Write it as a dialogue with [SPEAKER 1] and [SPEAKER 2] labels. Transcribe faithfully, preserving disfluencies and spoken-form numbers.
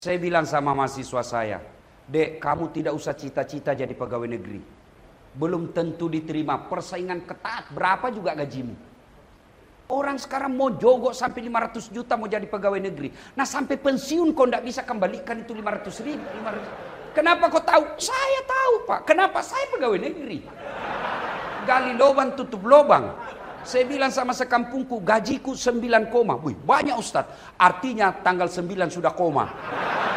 [SPEAKER 1] Saya bilang sama mahasiswa saya, Dek, kamu tidak usah cita-cita jadi pegawai negeri. Belum tentu diterima, persaingan ketat, berapa juga gajimu. Orang sekarang mau jogok sampai lima ratus juta mau jadi pegawai negeri. Nah sampai pensiun kau tidak bisa kembalikan itu lima ratus ribu. lima ratus. Kenapa kau tahu? Saya tahu Pak. Kenapa? Saya pegawai negeri. Gali lubang tutup lubang. Saya bilang sama sekampungku, gajiku sembilan koma. Wih, banyak Ustadz. Artinya tanggal sembilan sudah koma.